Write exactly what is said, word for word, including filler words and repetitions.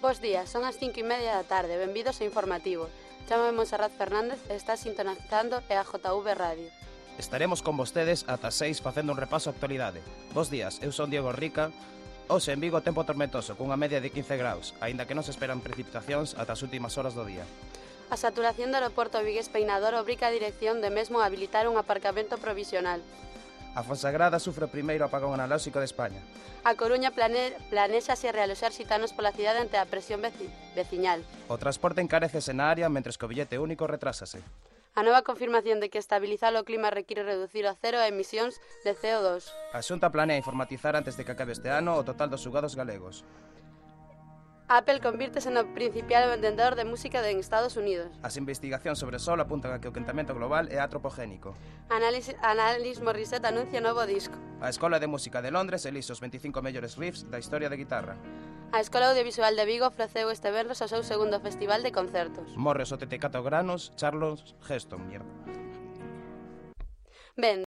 Bos días, son as cinco e media da tarde, benvidos ao informativo. Chámame Monserrat Fernández e está sintonizando E A J V Radio. Estaremos con vostedes ata seis facendo un repaso á actualidade. Bos días, eu son Diego Rica. Hoxe en Vigo tempo tormentoso, cunha media de quince graus, aínda que non se esperan precipitacións ata as últimas horas do día. A saturación do aeroporto Vigués Peinador obriga a dirección de mesmo a habilitar un aparcamento provisional. A Fonsagrada sufre o primeiro apagón analóxico de España. A Coruña plane, planéxase realoxar xitanos pola cidade ante a presión veci, veciñal. O transporte encarecese na área, mentres que o billete único retrásase. A nova confirmación de que estabilizar o clima require reducir ao cero a emisións de C O dos. A Xunta planea informatizar antes de que acabe este ano o total dos xugados galegos. Apple convírtese no principal vendedor de música en Estados Unidos. As investigacións sobre o Sol apuntan a que o quentamento global é antropogénico. Analis, Analis Morissette anuncia novo disco. A Escola de Música de Londres elixe os veinticinco mellores riffs da historia de guitarra. A Escola Audiovisual de Vigo ofreceu este venres o seu segundo festival de concertos. Morre os setenta e catro granos Charles Heston, mierda. Ben,